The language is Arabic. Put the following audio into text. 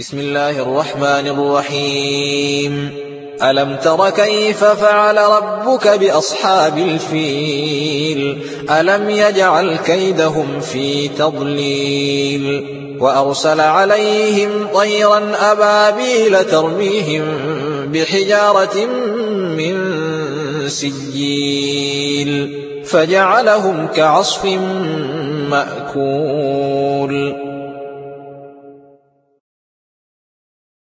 بسم الله الرحمن الرحيم. ألم تر كيف فعل ربك بأصحاب الفيل؟ ألم يجعل كيدهم في تضليل وأرسل عليهم طيرا أبابيل ترميهم بحجارة من سجيل فجعلهم كعصف مأكول.